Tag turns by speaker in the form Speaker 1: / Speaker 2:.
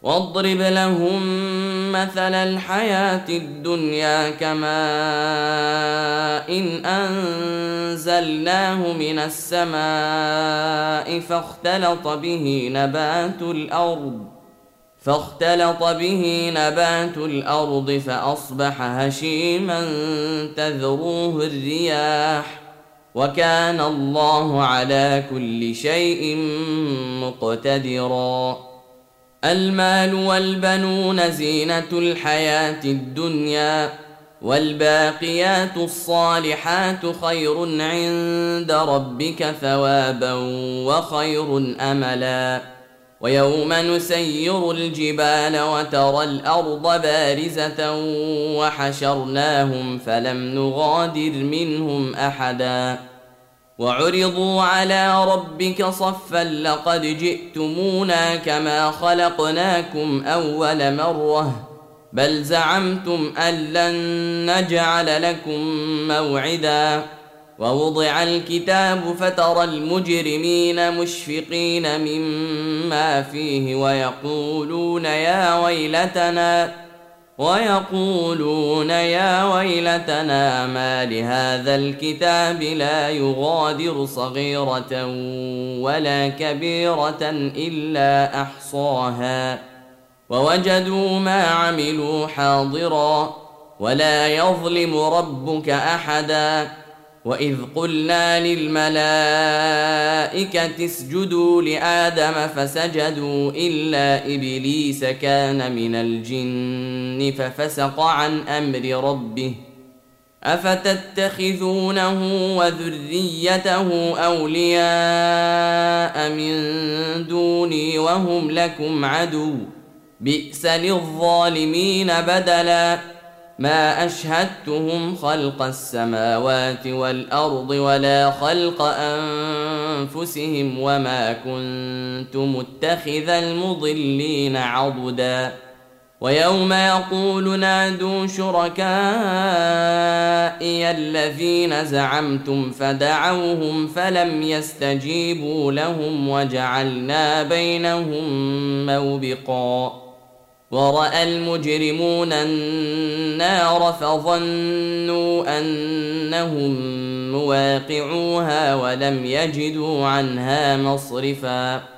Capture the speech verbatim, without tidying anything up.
Speaker 1: واضرب لهم مثل الحياة الدنيا كماء إن أنزلناه من السماء فاختلط به نبات الأرض فاختلط به نبات الأرض فأصبح هشيما تذروه الرياح وكان الله على كل شيء مقتدرا. المال والبنون زينة الحياة الدنيا والباقيات الصالحات خير عند ربك ثوابا وخير أملا. ويوم نسير الجبال وترى الأرض بارزة وحشرناهم فلم نغادر منهم أحدا وعرضوا على ربك صفا لقد جئتمونا كما خلقناكم أول مرة بل زعمتم أن لن نجعل لكم موعدا. ووضع الكتاب فترى المجرمين مشفقين مما فيه ويقولون يا ويلتنا ويقولون يا ويلتنا ما لهذا الكتاب لا يغادر صغيرة ولا كبيرة إلا أحصاها ووجدوا ما عملوا حاضرا ولا يظلم ربك أحدا. وإذ قلنا للملائكة اسجدوا لآدم فسجدوا إلا إبليس كان من الجن ففسق عن أمر ربه أفتتخذونه وذريته أولياء من دوني وهم لكم عدو بئس للظالمين بدلا. ما أشهدتهم خلق السماوات والأرض ولا خلق أنفسهم وما كنت متخذ المضلين عضدا. ويوم يقول نادوا شركائي الذين زعمتم فدعوهم فلم يستجيبوا لهم وجعلنا بينهم موبقا. ورأى المجرمون النار فظنوا أنهم مواقعوها ولم يجدوا عنها مصرفا.